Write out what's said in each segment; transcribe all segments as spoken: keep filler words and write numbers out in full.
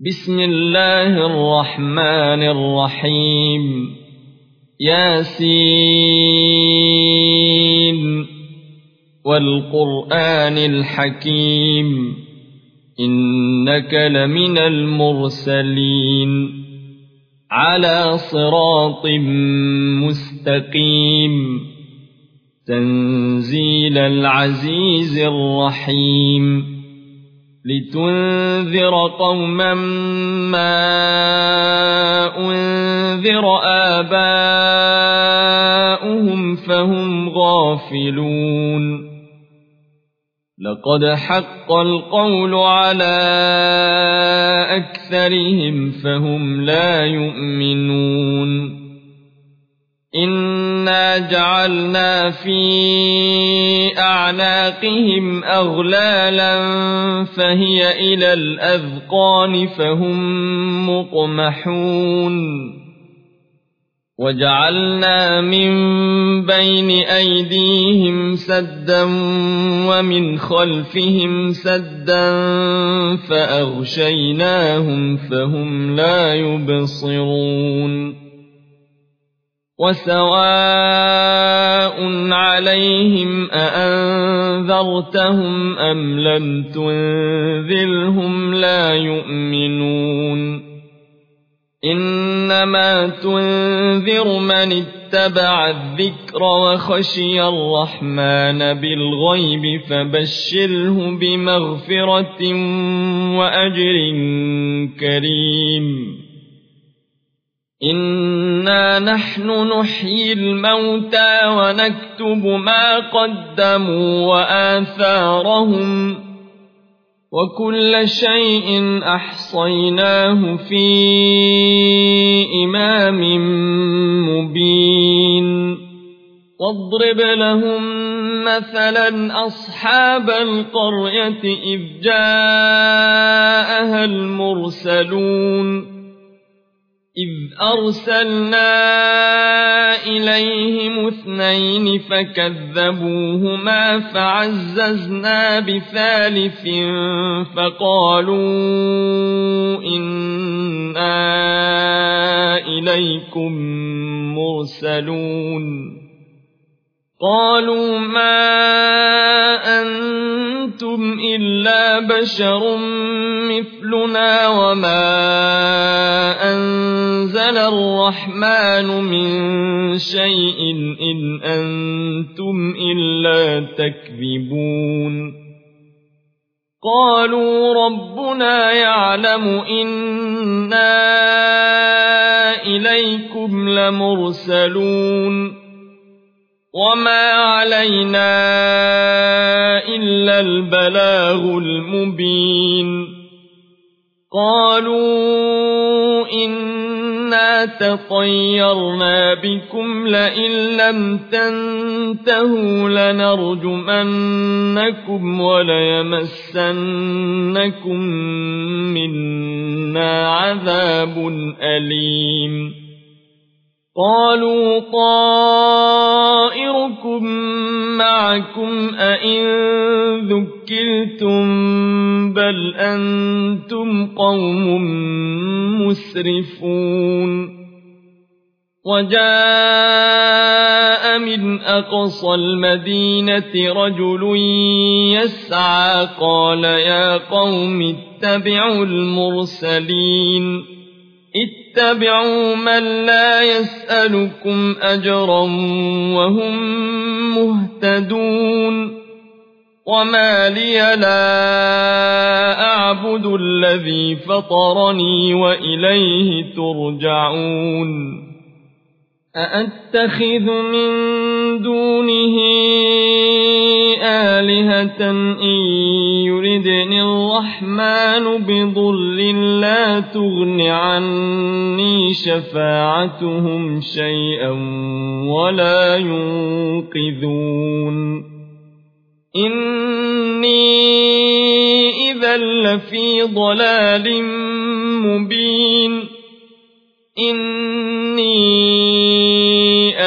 بسم الله الرحمن الرحيم ياسين والقرآن الحكيم إنك لمن المرسلين على صراط مستقيم تنزيل العزيز الرحيم لتنذر قوما ما أنذر آباؤهم فهم غافلون لقد حق القول على أكثرهم فهم لا يؤمنون إنا جعلنا في أعناقهم أغلالا فهي إلى الأذقان فهم مقمحون وجعلنا من بين أيديهم سدا ومن خلفهم سدا فأغشيناهم فهم لا يبصرون وسواء عليهم أأنذرتهم أم لم تنذرهم لا يؤمنون إنما تنذر من اتبع الذكر وخشي الرحمن بالغيب فبشره بمغفرة وأجر كريم إنا نحن نحيي الموتى ونكتب ما قدموا وآثارهم وكل شيء أحصيناه في إمام مبين واضرب لهم مثلا أصحاب القرية إذ جاءها المرسلون إذ أرسلنا إليهم اثنين فكذبوهما فعززنا بثالث فقالوا إنا إليكم مرسلون قالوا ما أنتم إلا بشر مثلنا وما أنزل الرحمن من شيء إن أنتم إلا تكذبون قالوا ربنا يعلم إنا إليكم لمرسلون وما علينا إلا البلاغ المبين قالوا إنا تطيرنا بكم لئن لم تنتهوا لنرجمنكم وليمسنكم منا عذاب أليم قالوا طائركم معكم أئن ذكرتم بل أنتم قوم مسرفون وجاء من أقصى المدينة رجل يسعى قال يا قوم اتبعوا المرسلين اتبعوا من لا يسألكم أجرا وهم مهتدون وما لي لا أعبد الذي فطرني وإليه ترجعون أأتخذ من دونه آلهة إن يردني الرحمن بضر لا تغن عني شفاعتهم شيئا ولا ينقذون إني إذا لفي ضلال مبين إني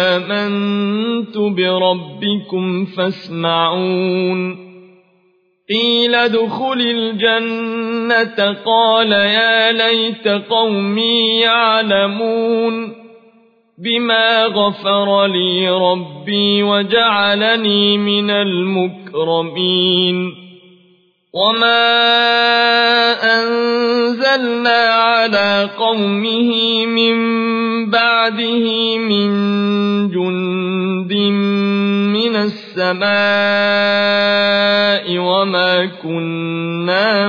آمنت بربكم فاسمعون قيل ادخل الجنة قال يا ليت قومي يعلمون بما غفر لي ربي وجعلني من المكرمين وما أنزلنا على قومه من بعده من جند من السماء وما كنا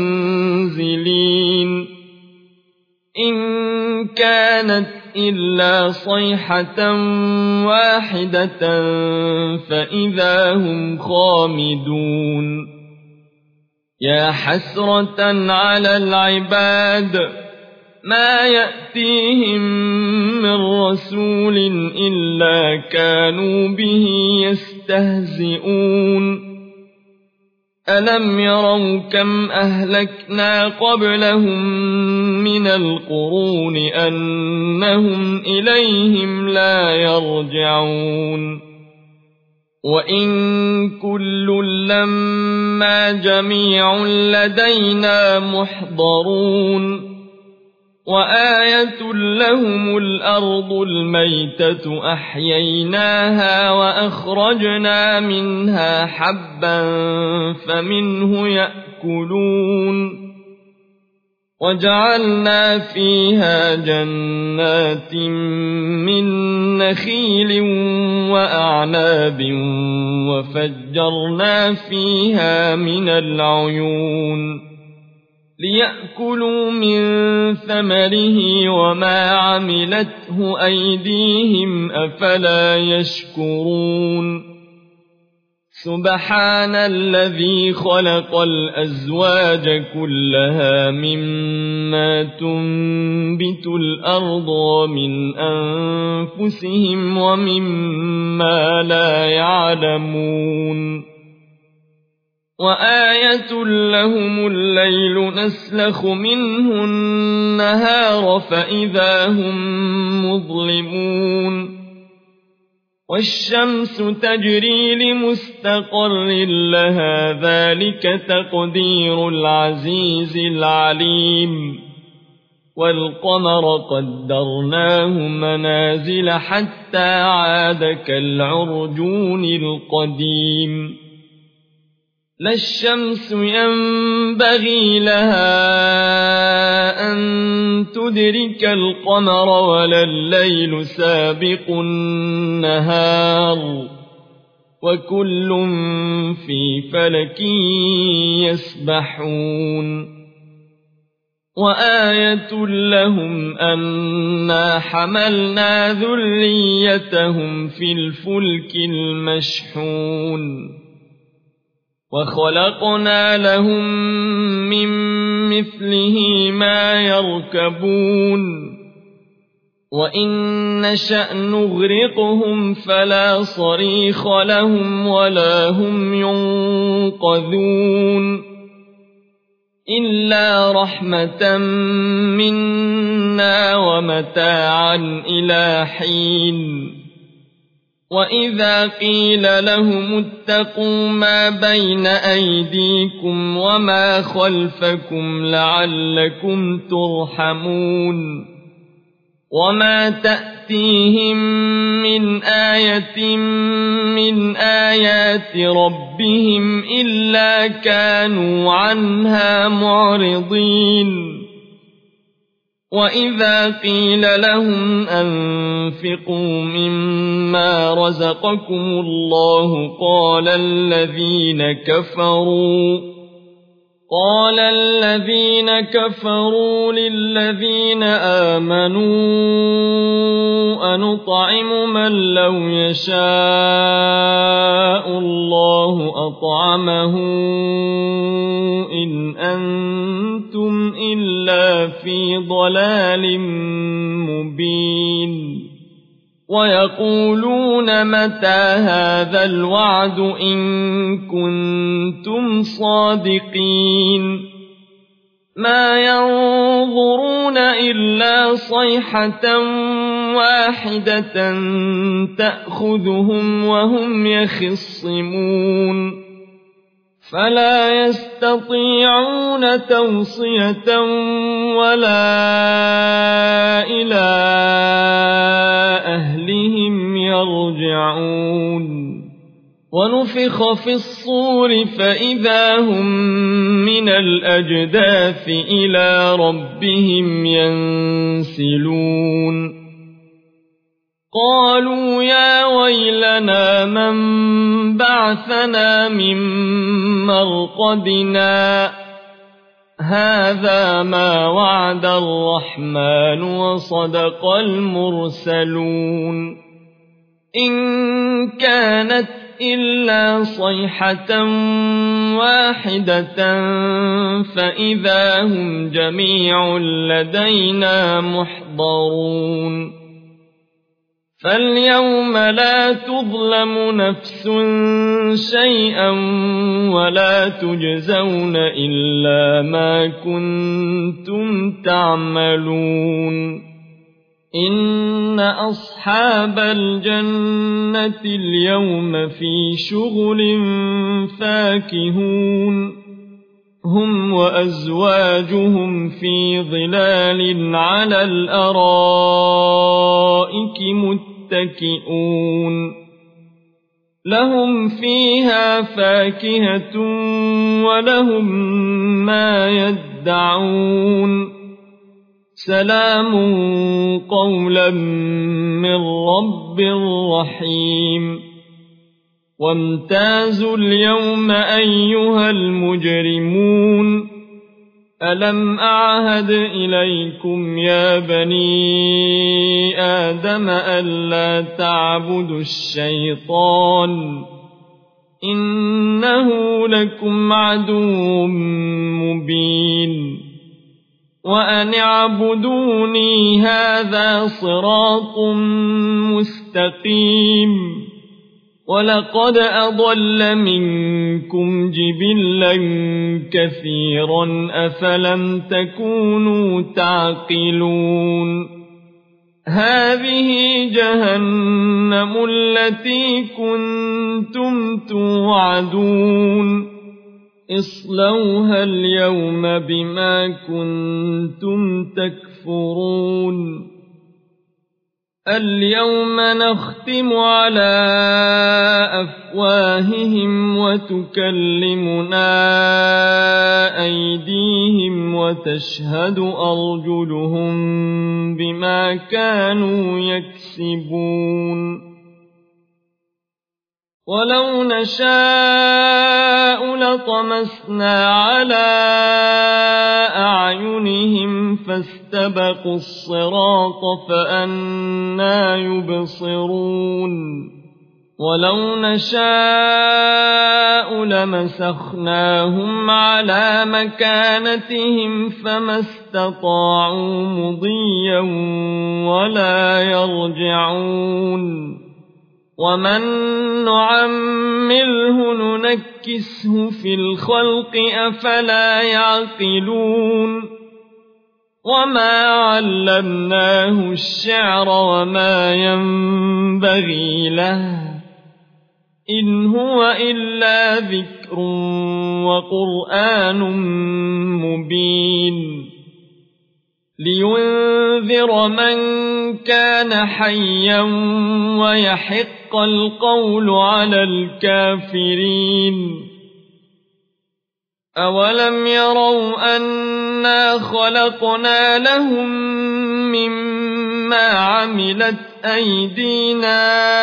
منزلين إن كانت إلا صيحة واحدة فإذا هم خامدون يا حسرة على العباد ما يأتيهم من رسول إلا كانوا به يستهزئون ألم يروا كم أهلكنا قبلهم من القرون أنهم إليهم لا يرجعون وإن كل لما جميع لدينا محضرون وآية لهم الأرض الميتة أحييناها وأخرجنا منها حبا فمنه يأكلون وجعلنا فيها جنات من نخيل وأعناب وفجرنا فيها من العيون ليأكلوا من ثمره وما عملته أيديهم أفلا يشكرون سبحان الذي خلق الأزواج كلها مما تنبت الأرض ومن أنفسهم ومما لا يعلمون وآية لهم الليل نسلخ منه النهار فإذا هم مظلمون والشمس تجري لمستقر لها ذلك تقدير العزيز العليم والقمر قدرناه منازل حتى عاد كالعرجون القديم لا الشمس ينبغي لها أن تدرك القمر ولا الليل سابق النهار وكل في فلك يسبحون وآية لهم أنا حملنا ذريتهم في الفلك المشحون وخلقنا لهم من مثله ما يركبون وإن نشأ نغرقهم فلا صريخ لهم ولا هم ينقذون إلا رحمة منا ومتاعا إلى حين وإذا قيل لهم اتقوا ما بين أيديكم وما خلفكم لعلكم ترحمون وما تأتيهم من آية من آيات ربهم إلا كانوا عنها معرضين وإذا قيل لهم أنفقوا مما رزقكم الله قال الذين كفروا قال الذين كفروا للذين آمنوا أنطعم من لو يشاء الله أطعمه إن أنتم إلا في ضلال مبين ويقولون متى هذا الوعد إن كنتم صادقين ما ينظرون إلا صيحة واحدة تأخذهم وهم يخصمون فلا يستطيعون توصية ولا إلى أهلهم يرجعون ونفخ في الصور فإذا هم من الأجداث إلى ربهم ينسلون قالوا يا ويلنا من بعثنا من مرقدنا هذا ما وعد الرحمن وصدق المرسلون إن كانت إلا صيحة واحدة فإذا هم جميع لدينا محضرون فاليوم لا تظلم نفس شيئا ولا تجزون إلا ما كنتم تعملون إن أصحاب الجنة اليوم في شغل فاكهون هم وأزواجهم في ظلال على الأرائك متكئون لهم فيها فاكهة ولهم ما يدعون سلام قولا من رب رحيم وامتازوا اليوم أيها المجرمون ألم أعهد إليكم يا بني آدم ألا تعبدوا الشيطان إنه لكم عدو مبين وأن اعبدوني هذا صراط مستقيم ولقد أضل منكم جبلا كثيرا أفلم تكونوا تعقلون هذه جهنم التي كنتم توعدون اصلوها اليوم بما كنتم تكفرون اليوم نختم على أفواههم وتكلمنا أيديهم وتشهد أرجلهم بما كانوا يكسبون ولو نشاء لطمسنا على أعينهم فاستبقوا الصراط فأنى يبصرون ولو نشاء لمسخناهم على مكانتهم فما استطاعوا مضيا ولا يرجعون ومن نعمره ننكسه في الخلق أفلا يعقلون وما علمناه الشعر وما ينبغي له إن هو إلا ذكر وقرآن مبين لينذر من كان حيا ويحق القول على الكافرين أولم يروا أنا خلقنا لهم مما عملت أيدينا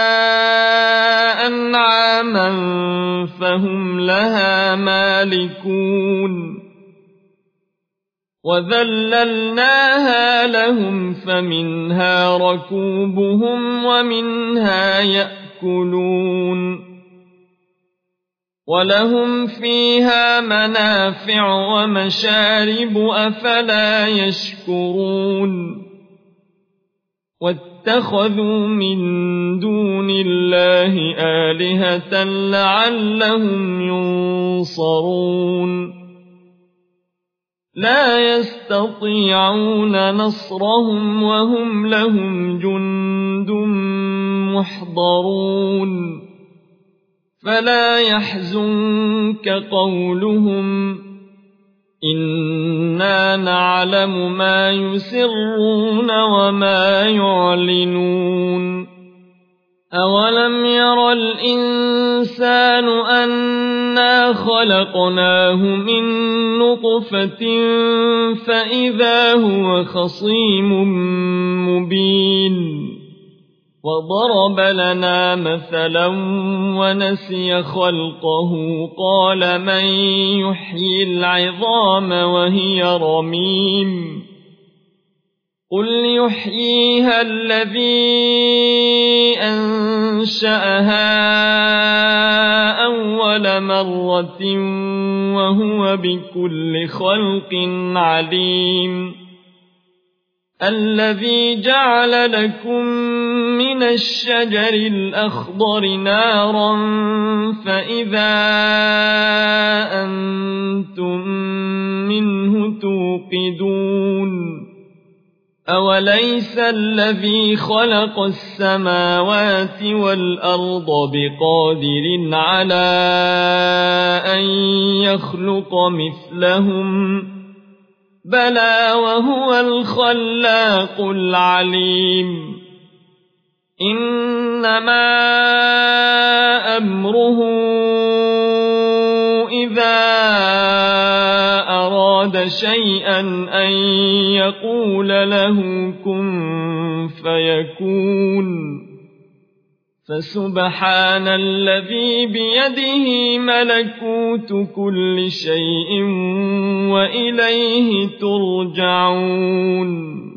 أنعاما فهم لها مالكون وذللناها لهم فمنها ركوبهم ومنها يأكلون ولهم فيها منافع ومشارب أفلا يشكرون واتخذوا من دون الله آلهة لعلهم ينصرون لا يستطيعون نصرهم وهم لهم جند محضرون فلا يحزنك قولهم إنا نعلم ما يسرون وما يعلنون أولم ير الإنسان أنا خلقناه من نطفة فإذا هو خصيم مبين وضرب لنا مثلا ونسي خلقه قال من يحيي العظام وهي رميم قل يحييها الذي أنشأها أول مرة وهو بكل خلق عليم الذي جعل لكم من الشجر الأخضر نارا فإذا أنتم منه توقدون أوليس الذي خلق السماوات والأرض بقادر على أن يخلق مثلهم بلى وهو الخلاق العليم إنما أمره إذا أراد شيئا أن يقول له كن فيكون فسبحان الذي بيده ملكوت كل شيء وإليه ترجعون